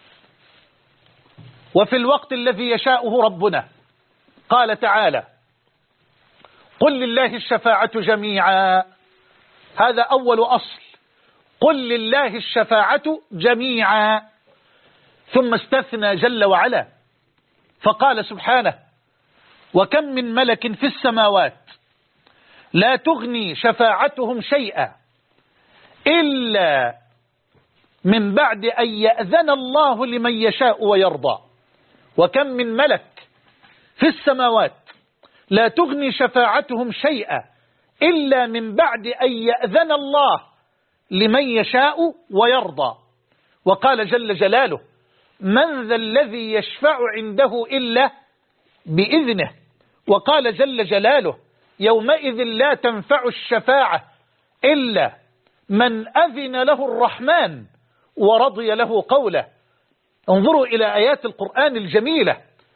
وفي الوقت الذي يشاءه ربنا. قال تعالى قل لله الشفاعة جميعا، هذا أول أصل، قل لله الشفاعة جميعا. ثم استثنى جل وعلا فقال سبحانه وكم من ملك في السماوات لا تغني شفاعتهم شيئا إلا من بعد أن يأذن الله لمن يشاء ويرضى. وكم من ملك في السماوات لا تغني شفاعتهم شيئا إلا من بعد أن يأذن الله لمن يشاء ويرضى. وقال جل جلاله من ذا الذي يشفع عنده إلا بإذنه. وقال جل جلاله يومئذ لا تنفع الشفاعة إلا من أذن له الرحمن ورضي له قوله. انظروا إلى آيات القرآن الجميلة،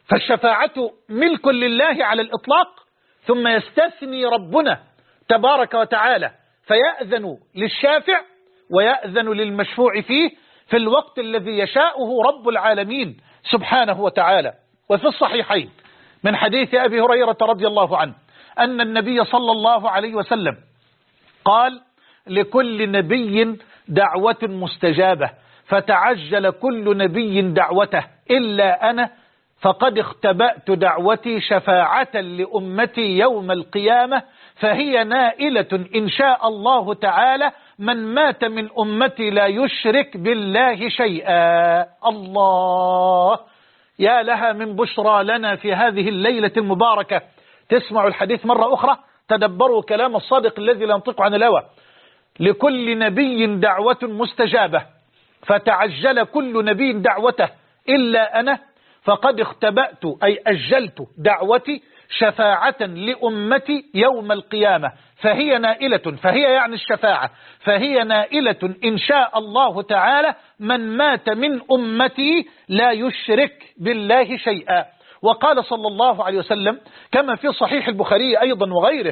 فالشفاعة ملك لله على الإطلاق، ثم يستثني ربنا تبارك وتعالى فيأذن للشافع ويأذن للمشفوع فيه في الوقت الذي يشاءه رب العالمين سبحانه وتعالى. وفي الصحيحين من حديث أبي هريرة رضي الله عنه أن النبي صلى الله عليه وسلم قال: لكل نبي دعوة مستجابة، فتعجل كل نبي دعوته إلا أنا، فقد اختبأت دعوتي شفاعة لأمتي يوم القيامة، فهي نائلة إن شاء الله تعالى من مات من أمتي لا يشرك بالله شيئا. الله، يا لها من بشرى لنا في هذه الليلة المباركة. تسمعوا الحديث مرة أخرى، تدبروا كلام الصادق الذي لا ينطق عن الهوى. لكل نبي دعوة مستجابة، فتعجل كل نبي دعوته إلا أنا، فقد اختبأت أي أجلت دعوتي شفاعة لأمتي يوم القيامة، فهي نائلة، فهي يعني الشفاعة، فهي نائلة إن شاء الله تعالى من مات من أمتي لا يشرك بالله شيئا. وقال صلى الله عليه وسلم كما في صحيح البخاري أيضا وغيره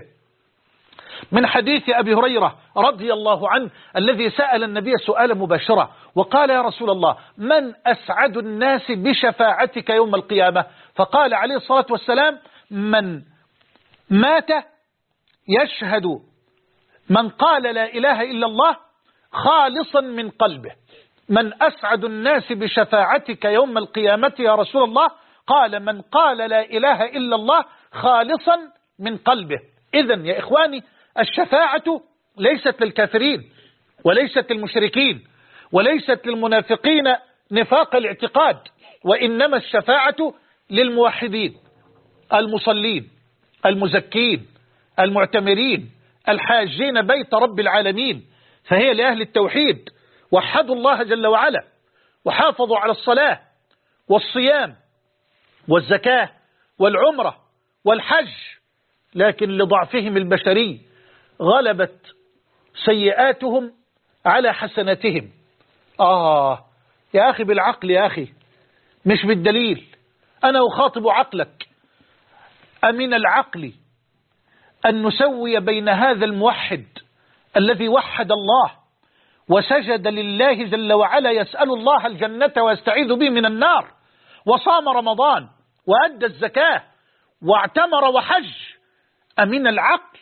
من حديث أبي هريرة رضي الله عنه الذي سأل النبي سؤالا مباشرة وقال: يا رسول الله، من أسعد الناس بشفاعتك يوم القيامة؟ فقال عليه الصلاة والسلام: من مات يشهد، من قال لا إله إلا الله خالصا من قلبه. من أسعد الناس بشفاعتك يوم القيامة يا رسول الله؟ قال: من قال لا إله إلا الله خالصا من قلبه. إذن يا إخواني، الشفاعة ليست للكافرين، وليست للمشركين، وليست للمنافقين نفاق الاعتقاد، وإنما الشفاعة للموحدين المصلين المزكين المعتمرين الحاجين بيت رب العالمين، فهي لأهل التوحيد، وحدوا الله جل وعلا وحافظوا على الصلاة والصيام والزكاة والعمرة والحج، لكن لضعفهم البشري غلبت سيئاتهم على حسناتهم. يا أخي بالعقل، يا أخي مش بالدليل. أنا أخاطب عقلك. أمن العقل أن نسوي بين هذا الموحد الذي وحد الله وسجد لله جل وعلا يسأل الله الجنة ويستعيذ به من النار، وصام رمضان وأدى الزكاة واعتمر وحج، أمن العقل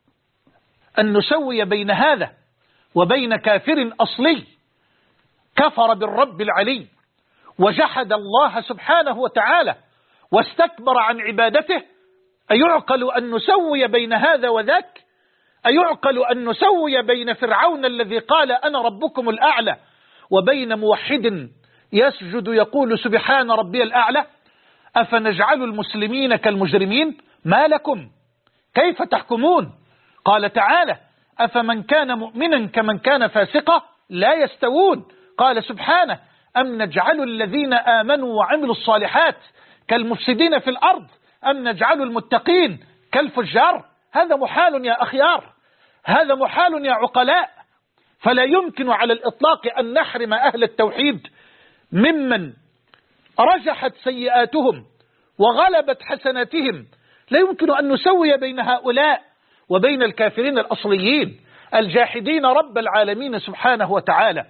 أن نسوي بين هذا وبين كافر أصلي كفر بالرب العلي وجحد الله سبحانه وتعالى واستكبر عن عبادته؟ أيعقل أن نسوي بين هذا وذاك؟ أيعقل أن نسوي بين فرعون الذي قال أنا ربكم الأعلى وبين موحد يسجد يقول سبحان ربي الأعلى؟ أفنجعل المسلمين كالمجرمين؟ ما لكم كيف تحكمون؟ قال تعالى: أفمن كان مؤمنا كمن كان فاسقا لا يستوون. قال سبحانه: أم نجعل الذين آمنوا وعملوا الصالحات كالمفسدين في الأرض أم نجعل المتقين كالفجار؟ هذا محال يا أخيار، هذا محال يا عقلاء. فلا يمكن على الإطلاق أن نحرم أهل التوحيد ممن رجحت سيئاتهم وغلبت حسناتهم. لا يمكن أن نسوي بين هؤلاء وبين الكافرين الأصليين الجاحدين رب العالمين سبحانه وتعالى.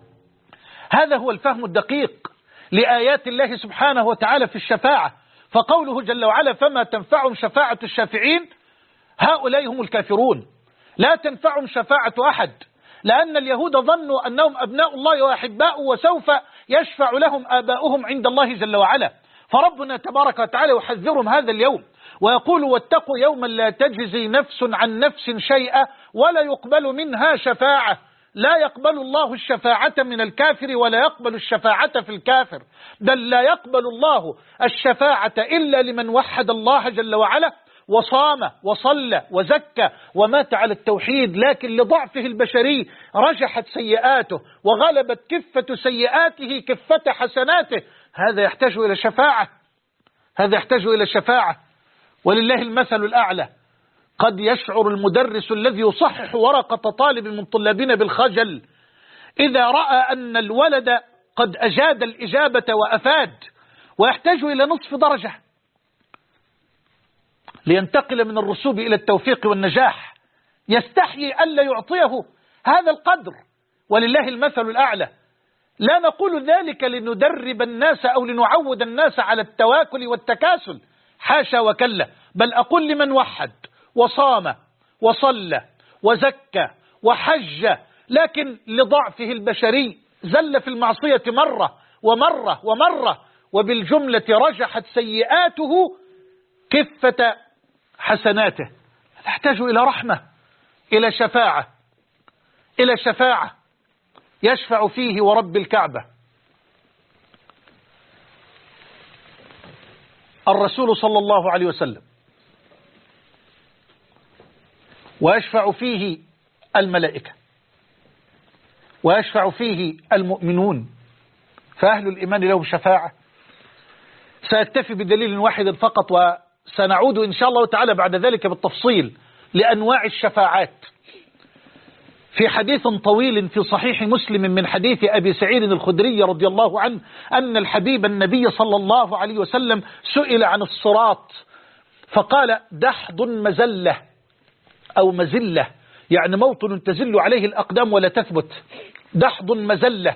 هذا هو الفهم الدقيق لآيات الله سبحانه وتعالى في الشفاعة. فقوله جل وعلا: فما تنفعهم شفاعة الشافعين، هؤلاء هم الكافرون، لا تنفعهم شفاعة أحد، لأن اليهود ظنوا أنهم أبناء الله وأحباؤه وسوف يشفع لهم آباؤهم عند الله جل وعلا. فربنا تبارك وتعالى يحذرهم هذا اليوم ويقول: واتقوا يوما لا تجزي نفس عن نفس شيئا ولا يقبل منها شفاعة. لا يقبل الله الشفاعة من الكافر ولا يقبل الشفاعة في الكافر، بل لا يقبل الله الشفاعة إلا لمن وحد الله جل وعلا وصام وصلى وزكى ومات على التوحيد، لكن لضعفه البشري رجحت سيئاته وغلبت كفة سيئاته كفة حسناته. هذا يحتاج إلى شفاعة، هذا يحتاج إلى شفاعة. ولله المثل الأعلى. قد يشعر المدرس الذي يصحح ورقة طالب من طلابنا بالخجل إذا رأى أن الولد قد أجاد الإجابة وأفاد، ويحتاج إلى نصف درجة لينتقل من الرسوب إلى التوفيق والنجاح، يستحيي ألا يعطيه هذا القدر، ولله المثل الأعلى. لا نقول ذلك لندرب الناس أو لنعود الناس على التواكل والتكاسل، حاشا وكلا، بل أقول لمن وحد وصام وصلى وزكى وحج، لكن لضعفه البشري زل في المعصية مرة ومرة ومرة، وبالجملة رجحت سيئاته كفة حسناته. تحتاج إلى رحمة، إلى شفاعة، إلى شفاعة يشفع فيه ورب الكعبة الرسول صلى الله عليه وسلم، ويشفع فيه الملائكة، ويشفع فيه المؤمنون، فأهل الإيمان لهم شفاعة. سأكتفي بدليل واحد فقط، وسنعود إن شاء الله تعالى بعد ذلك بالتفصيل لأنواع الشفاعات. في حديث طويل في صحيح مسلم من حديث أبي سعيد الخدري رضي الله عنه أن الحبيب النبي صلى الله عليه وسلم سئل عن الصراط فقال: دحض مزلة أو مزلة، يعني موطن تزل عليه الأقدام ولا تثبت، دحض مزلة،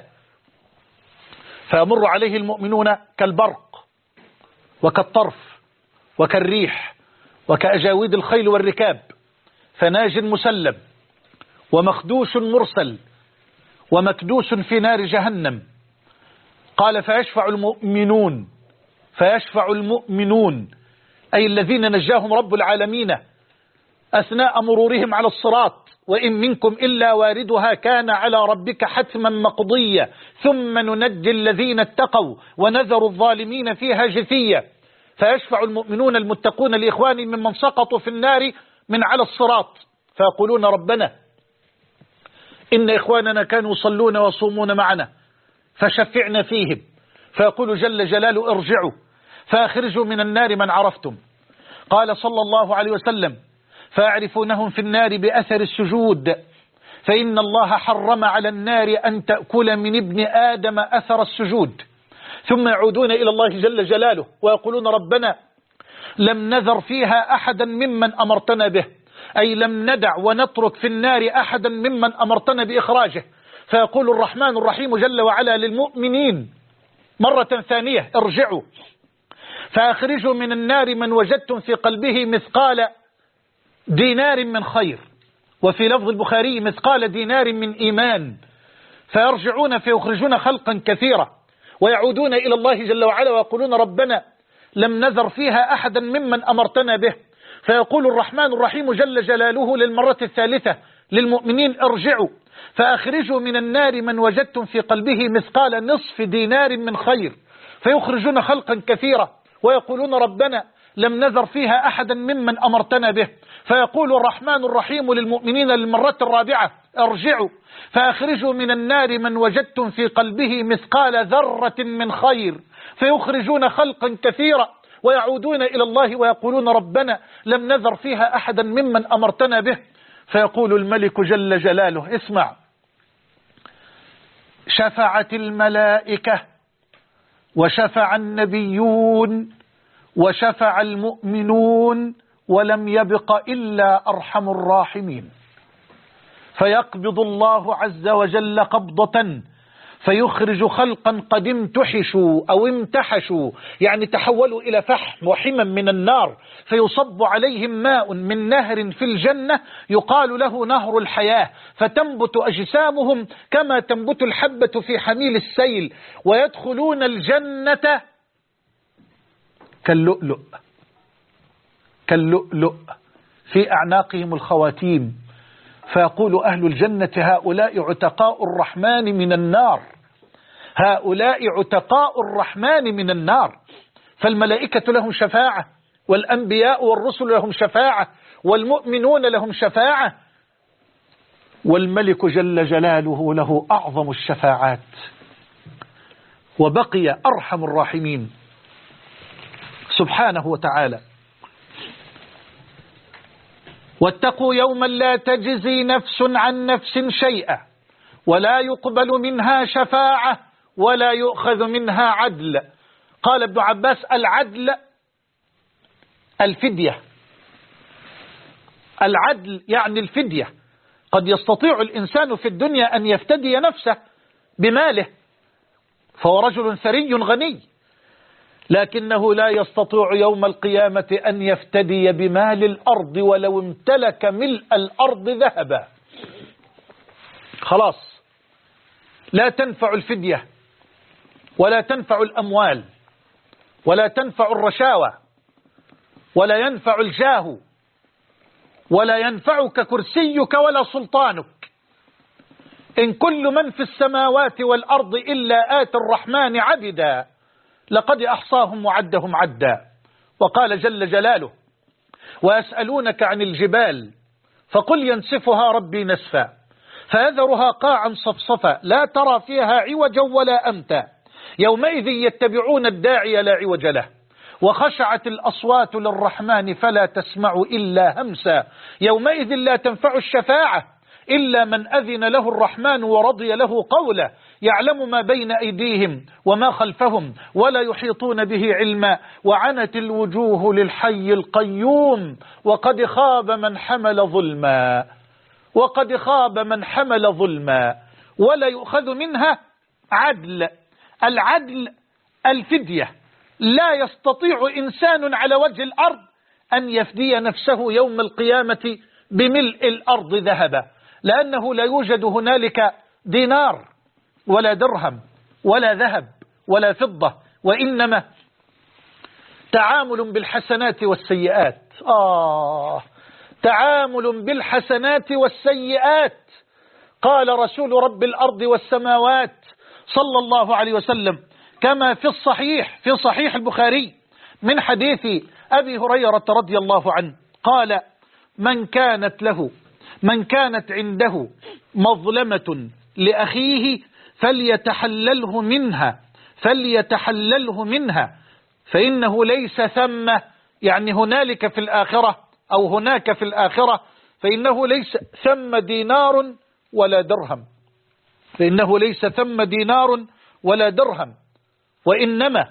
فيمر عليه المؤمنون كالبرق وكالطرف وكالريح وكأجاويد الخيل والركاب، فناج مسلم ومخدوش مرسل ومكدوس في نار جهنم. قال: فيشفع المؤمنون أي الذين نجاهم رب العالمين أثناء مرورهم على الصراط: وإن منكم إلا واردها كان على ربك حتما مقضيا ثم ننجي الذين اتقوا ونذر الظالمين فيها جثيا. فيشفع المؤمنون المتقون لإخوانهم ممن سقطوا في النار من على الصراط، فيقولون: ربنا إن إخواننا كانوا يصلون ويصومون معنا فشفعنا فيهم. فيقول جل جلاله: ارجعوا فأخرجوا من النار من عرفتم. قال صلى الله عليه وسلم: فيعرفونهم في النار بأثر السجود، فإن الله حرم على النار أن تأكل من ابن آدم أثر السجود. ثم يعودون إلى الله جل جلاله ويقولون: ربنا لم نذر فيها أحدا ممن أمرتنا به، أي لم ندع ونترك في النار أحدا ممن أمرتنا بإخراجه. فيقول الرحمن الرحيم جل وعلا للمؤمنين مرة ثانية: ارجعوا فأخرجوا من النار من وجدتم في قلبه مثقال دينار من خير، وفي لفظ البخاري مثقال دينار من إيمان. فيرجعون فيخرجون خلقا كثيرا ويعودون إلى الله جل وعلا ويقولون: ربنا لم نذر فيها أحدا ممن أمرتنا به. فيقول الرحمن الرحيم جل جلاله للمرة الثالثة للمؤمنين: ارجعوا فأخرجوا من النار من وجدتم في قلبه مثقال نصف دينار من خير. فيخرجون خلقا كثيرا ويقولون: ربنا لم نذر فيها أحدا ممن أمرتنا به. فيقول الرحمن الرحيم للمؤمنين للمرة الرابعة: ارجعوا فأخرجوا من النار من وجدتم في قلبه مثقال ذرة من خير. فيخرجون خلقا كثيرا ويعودون إلى الله ويقولون: ربنا لم نذر فيها أحدا ممن أمرتنا به. فيقول الملك جل جلاله: اسمع، شفعت الملائكة وشفع النبيون وشفع المؤمنون ولم يبق إلا أرحم الراحمين. فيقبض الله عز وجل قبضة فيخرج خلقا قد امتحشوا أو امتحشوا، يعني تحولوا إلى فحم وحما من النار، فيصب عليهم ماء من نهر في الجنة يقال له نهر الحياة، فتنبت أجسامهم كما تنبت الحبة في حميل السيل، ويدخلون الجنة كاللؤلؤ في أعناقهم الخواتيم. فيقول أهل الجنة: هؤلاء عتقاء الرحمن من النار، هؤلاء عتقاء الرحمن من النار. فالملائكة لهم شفاعة، والأنبياء والرسل لهم شفاعة، والمؤمنون لهم شفاعة، والملك جل جلاله له أعظم الشفاعات، وبقي أرحم الراحمين سبحانه وتعالى. واتقوا يوما لا تجزي نفس عن نفس شيئا ولا يقبل منها شفاعة ولا يؤخذ منها عدل. قال ابن عباس: العدل الفدية. العدل يعني الفدية. قد يستطيع الإنسان في الدنيا أن يفتدي نفسه بماله، فهو رجل ثري غني، لكنه لا يستطيع يوم القيامة أن يفتدي بمال الأرض ولو امتلك ملء الأرض ذهبا. خلاص، لا تنفع الفدية، ولا تنفع الأموال، ولا تنفع الرشاوى، ولا ينفع الجاه، ولا ينفعك كرسيك ولا سلطانك. إن كل من في السماوات والأرض إلا آتي الرحمن عبدا لقد أحصاهم وعدهم عدا. وقال جل جلاله: ويسألونك عن الجبال فقل ينسفها ربي نسفا فيذرها قاعا صفصفا لا ترى فيها عوجا ولا أمتا يومئذ يتبعون الداعي لا عوج له وخشعت الأصوات للرحمن فلا تسمع إلا همسا يومئذ لا تنفع الشفاعة إلا من أذن له الرحمن ورضي له قولا يعلم ما بين أيديهم وما خلفهم ولا يحيطون به علما وعنت الوجوه للحي القيوم وقد خاب من حمل ظلما وقد خاب من حمل ظلما ولا يؤخذ منها عدل. العدل الفدية. لا يستطيع إنسان على وجه الأرض أن يفدي نفسه يوم القيامة بملء الأرض ذهبا، لأنه لا يوجد هنالك دينار ولا درهم ولا ذهب ولا فضة، وإنما تعامل بالحسنات والسيئات. تعامل بالحسنات والسيئات. قال رسول رب الأرض والسماوات صلى الله عليه وسلم كما في صحيح البخاري من حديث أبي هريرة رضي الله عنه قال: من كانت عنده مظلمة لأخيه فليتحلله منها فإنه ليس ثم، يعني هنالك في الآخرة أو هناك في الآخرة، فإنه ليس ثم دينار ولا درهم، فإنه ليس ثم دينار ولا درهم، وإنما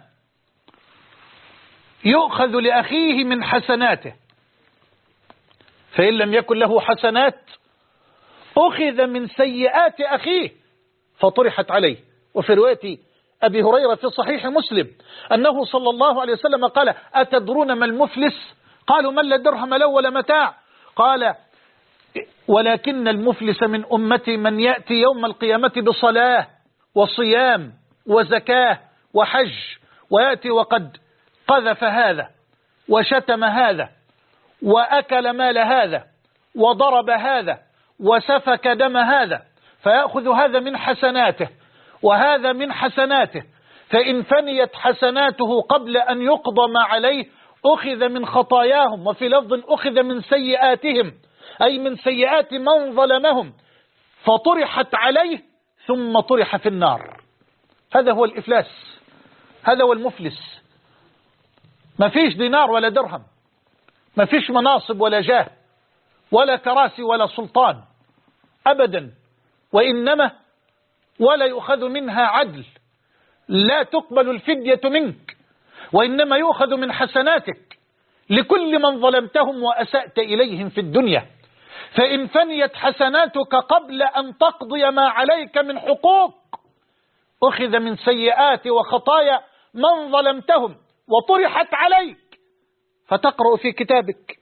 يؤخذ لأخيه من حسناته، فإن لم يكن له حسنات أخذ من سيئات أخيه فطرحت عليه. وفي رواية أبي هريرة في صحيح مسلم أنه صلى الله عليه وسلم قال: أتدرون ما المفلس؟ قالوا: من لا درهم له ولا متاع. قال: ولكن المفلس من أمتي من يأتي يوم القيامة بصلاة وصيام وزكاة وحج، ويأتي وقد قذف هذا وشتم هذا وأكل مال هذا وضرب هذا وسفك دم هذا، فيأخذ هذا من حسناته وهذا من حسناته، فإن فنيت حسناته قبل أن يقضى ما عليه أخذ من خطاياهم، وفي لفظ أخذ من سيئاتهم، أي من سيئات من ظلمهم، فطرحت عليه ثم طرح في النار. هذا هو الإفلاس، هذا هو المفلس. ما فيش دينار ولا درهم، ما فيش مناصب ولا جاه ولا كراسي ولا سلطان أبدا، وإنما ولا يؤخذ منها عدل، لا تقبل الفدية منك، وإنما يؤخذ من حسناتك لكل من ظلمتهم وأسأت إليهم في الدنيا. فإن فنيت حسناتك قبل أن تقضي ما عليك من حقوق أخذ من سيئات وخطايا من ظلمتهم وطرحت عليك، فتقرأ في كتابك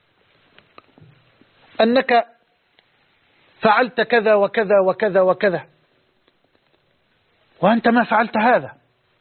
أنك فعلت كذا وكذا وكذا وكذا وأنت ما فعلت هذا،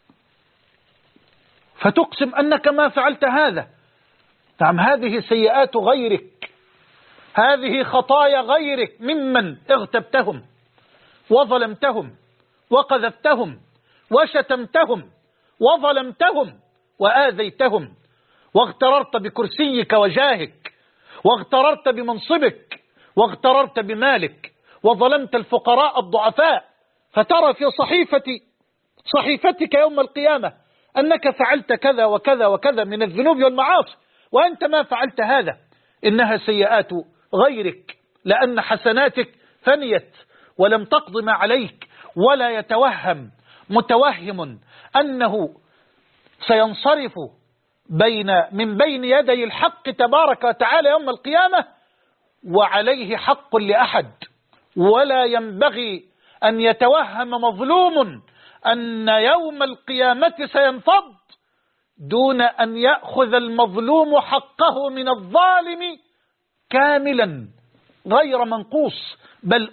فتقسم أنك ما فعلت هذا. نعم، هذه سيئات غيرك، هذه خطايا غيرك ممن اغتبتهم وظلمتهم وقذفتهم وشتمتهم وظلمتهم وآذيتهم، واغتررت بكرسيك وجاهك، واغتررت بمنصبك، واغتررت بمالك، وظلمت الفقراء الضعفاء، فترى في صحيفتك يوم القيامة أنك فعلت كذا وكذا وكذا من الذنوب والمعاصي وأنت ما فعلت هذا. إنها سيئات غيرك، لأن حسناتك فنيت ولم تقض ما عليك. ولا يتوهم متوهم أنه سينصرف من بين يدي الحق تبارك وتعالى يوم القيامة وعليه حق لأحد. ولا ينبغي أن يتوهم مظلوم أن يوم القيامة سينفض دون أن يأخذ المظلوم حقه من الظالم كاملا غير منقوص. بل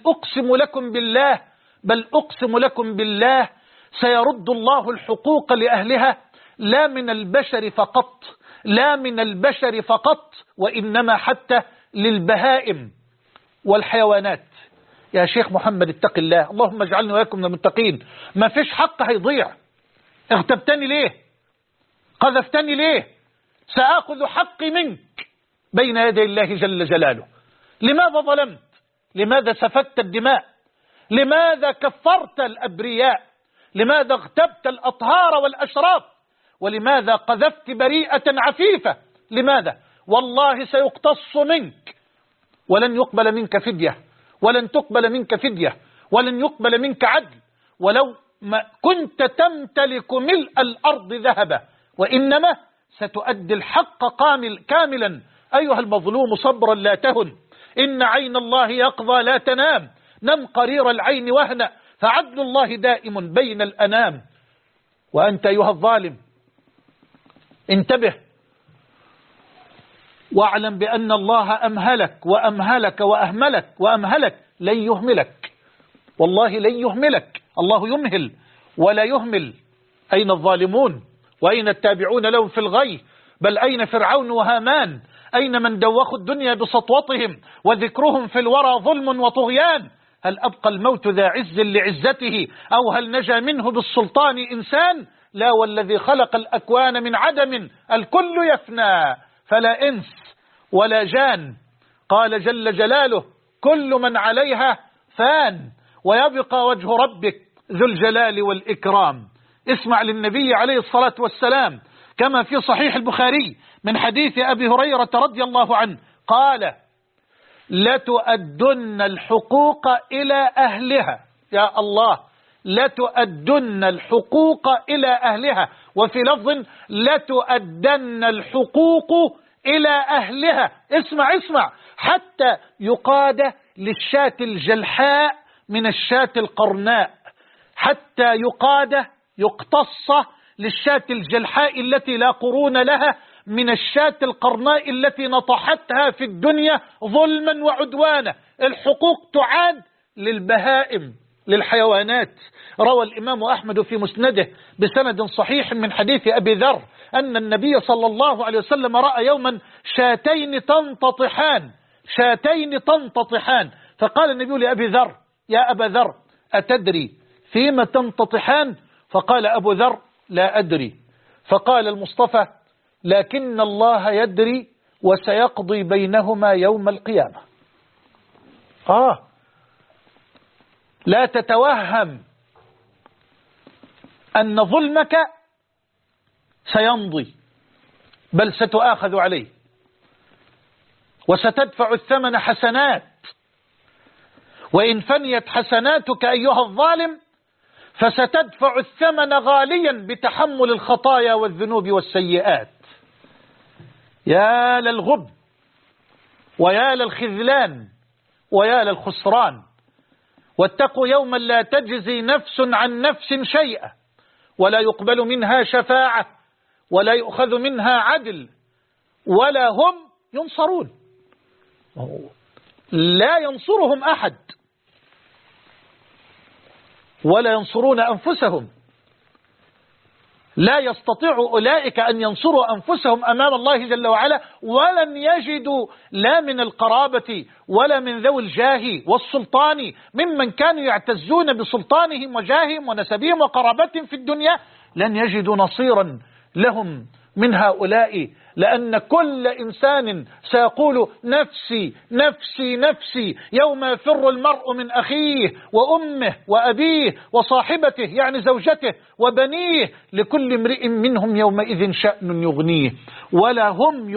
أقسم لكم بالله سيرد الله الحقوق لأهلها لا من البشر فقط وإنما حتى للبهائم والحيوانات. يا شيخ محمد اتق الله، اللهم اجعلني وإياكم من المتقين. ما فيش حق هيضيع. اغتبتني ليه؟ قذفتني ليه؟ سآخذ حقي منك بين يدي الله جل جلاله. لماذا ظلمت؟ لماذا سفكت الدماء؟ لماذا كفرت الأبرياء؟ لماذا اغتبت الأطهار والأشراف؟ ولماذا قذفت بريئة عفيفة؟ لماذا؟ والله سيقتص منك ولن يقبل منك فدية، ولن تقبل منك فدية، ولن يقبل منك عدل ولو ما كنت تمتلك ملء الأرض ذهبا، وإنما ستؤدي الحق كاملا. أيها المظلوم صبرا لا تهن، إن عين الله يقظى لا تنام، نم قرير العين وهنا، فعدل الله دائم بين الأنام. وأنت أيها الظالم انتبه واعلم بأن الله أمهلك لن يهملك. والله لن يهملك، الله يمهل ولا يهمل. أين الظالمون وأين التابعون لهم في الغي؟ بل أين فرعون وهامان؟ أين من دوخوا الدنيا بسطوتهم وذكرهم في الورى ظلم وطغيان؟ هل أبقى الموت ذا عز لعزته أو هل نجا منه بالسلطان إنسان؟ لا، والذي خلق الأكوان من عدم الكل يفنى فلا إنس ولا جان. قال جل جلاله كل من عليها فان ويبقى وجه ربك ذو الجلال والإكرام. اسمع للنبي عليه الصلاة والسلام كما في صحيح البخاري من حديث أبي هريرة رضي الله عنه قال لتؤدن الحقوق إلى أهلها. يا الله، لتؤدن الحقوق إلى أهلها، وفي لفظ لتؤدن الحقوق إلى أهلها. اسمع حتى يقاد للشاة الجلحاء من الشاة القرناء، حتى يقتص للشاة الجلحاء التي لا قرون لها من الشاة القرناء التي نطحتها في الدنيا ظلما وعدوانا. الحقوق تعاد للبهائم للحيوانات. روى الإمام أحمد في مسنده بسند صحيح من حديث أبي ذر أن النبي صلى الله عليه وسلم رأى يوما شاتين تنتطحان، فقال النبي لأبي ذر يا أبا ذر أتدري فيما تنتطحان؟ فقال أبو ذر لا أدري. فقال المصطفى لكن الله يدري وسيقضي بينهما يوم القيامة. لا تتوهم أن ظلمك سيمضي، بل ستؤاخذ عليه وستدفع الثمن حسنات، وإن فنيت حسناتك أيها الظالم فستدفع الثمن غاليا بتحمل الخطايا والذنوب والسيئات. يا للغب ويا للخذلان ويا للخسران. واتقوا يوما لا تجزي نفس عن نفس شيئا ولا يقبل منها شفاعة ولا يؤخذ منها عدل ولا هم ينصرون. لا ينصرهم أحد ولا ينصرون أنفسهم. لا يستطيع أولئك أن ينصروا أنفسهم أمام الله جل وعلا، ولن يجدوا لا من القرابة ولا من ذوي الجاه والسلطان ممن كانوا يعتزون بسلطانهم وجاههم ونسبهم وقرابتهم في الدنيا، لن يجدوا نصيرا لهم من هؤلاء، لأن كل إنسان سيقول نفسي نفسي نفسي يوم يفر المرء من أخيه وأمه وأبيه وصاحبته يعني زوجته وبنيه، لكل امرئ منهم يومئذ شأن يغنيه، ولا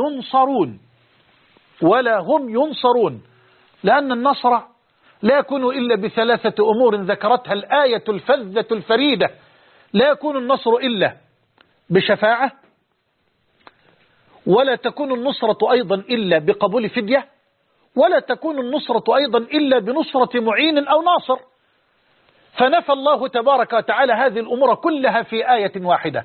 هم ينصرون. لأن النصر لا يكون إلا بثلاثة أمور ذكرتها الآية الفذة الفريدة. لا يكون النصر إلا بشفاعة، ولا تكون النصرة أيضا إلا بقبول فدية، ولا تكون النصرة أيضا إلا بنصرة معين أو ناصر. فنفى الله تبارك وتعالى هذه الأمور كلها في آية واحدة.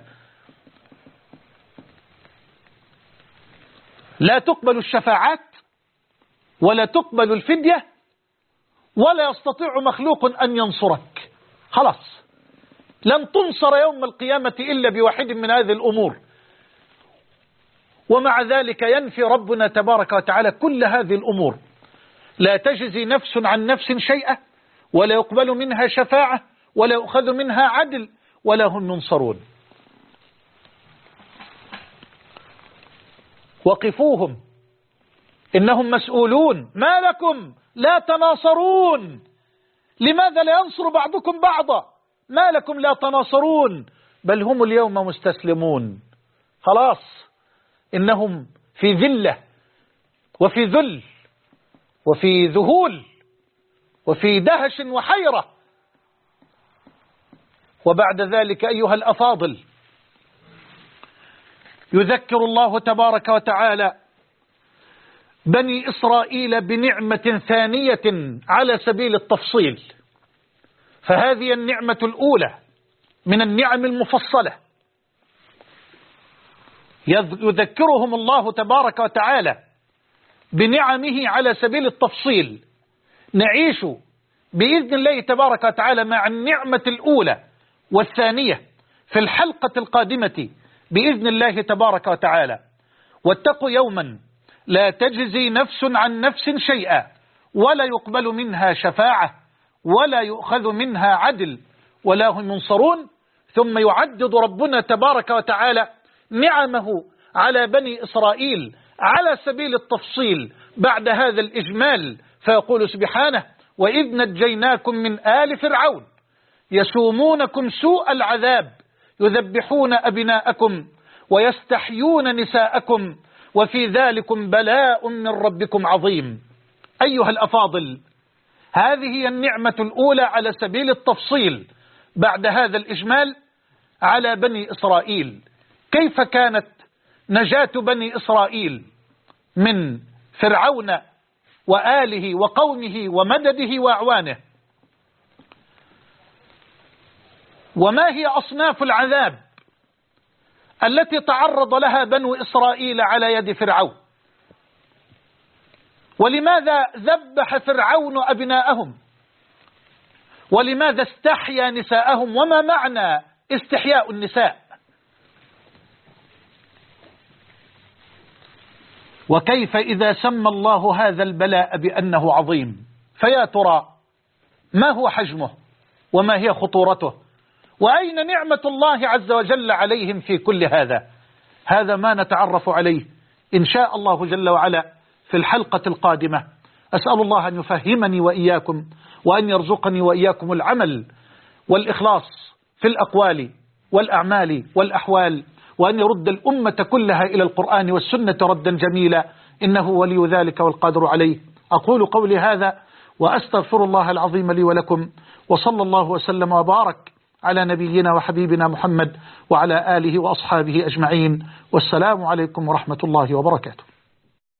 لا تقبل الشفاعات، ولا تقبل الفدية، ولا يستطيع مخلوق أن ينصرك. خلاص، لن تنصر يوم القيامة إلا بواحد من هذه الأمور. ومع ذلك ينفي ربنا تبارك وتعالى كل هذه الأمور. لا تجزي نفس عن نفس شيئا، ولا يقبل منها شفاعة، ولا يؤخذ منها عدل، ولا هم ينصرون. وقفوهم إنهم مسؤولون. ما لكم لا تناصرون؟ لماذا لا ينصر بعضكم بعضا؟ ما لكم لا تناصرون؟ بل هم اليوم مستسلمون. خلاص، إنهم في ذلة وفي ذل وفي ذهول وفي دهش وحيرة. وبعد ذلك أيها الأفاضل، يذكر الله تبارك وتعالى بني إسرائيل بنعمة ثانية على سبيل التفصيل. فهذه النعمة الأولى من النعم المفصلة، يذكرهم الله تبارك وتعالى بنعمه على سبيل التفصيل. نعيش بإذن الله تبارك وتعالى مع النعمة الأولى والثانية في الحلقة القادمة بإذن الله تبارك وتعالى. واتقوا يوما لا تجزي نفس عن نفس شيئا، ولا يقبل منها شفاعة، ولا يؤخذ منها عدل، ولا هم ينصرون. ثم يعدد ربنا تبارك وتعالى نعمه على بني إسرائيل على سبيل التفصيل بعد هذا الإجمال، فيقول سبحانه: وإذ نجيناكم من آل فرعون يسومونكم سوء العذاب يذبحون أبناءكم ويستحيون نساءكم وفي ذلكم بلاء من ربكم عظيم. أيها الأفاضل، هذه هي النعمة الأولى على سبيل التفصيل بعد هذا الإجمال على بني إسرائيل. كيف كانت نجاة بني إسرائيل من فرعون وآله وقومه ومدده وأعوانه؟ وما هي أصناف العذاب التي تعرض لها بنو إسرائيل على يد فرعون؟ ولماذا ذبح فرعون أبناءهم؟ ولماذا استحيا نساءهم؟ وما معنى استحياء النساء؟ وكيف إذا سمى الله هذا البلاء بأنه عظيم؟ فيا ترى ما هو حجمه؟ وما هي خطورته؟ وأين نعمة الله عز وجل عليهم في كل هذا؟ هذا ما نتعرف عليه إن شاء الله جل وعلا في الحلقة القادمة. أسأل الله أن يفهمني وإياكم، وأن يرزقني وإياكم العمل والإخلاص في الأقوال والأعمال والأحوال، وأن يرد الأمة كلها إلى القرآن والسنة ردا جميلا، إنه ولي ذلك والقادر عليه. أقول قولي هذا وأستغفر الله العظيم لي ولكم، وصلى الله وسلم وبارك على نبينا وحبيبنا محمد وعلى آله وأصحابه أجمعين، والسلام عليكم ورحمة الله وبركاته.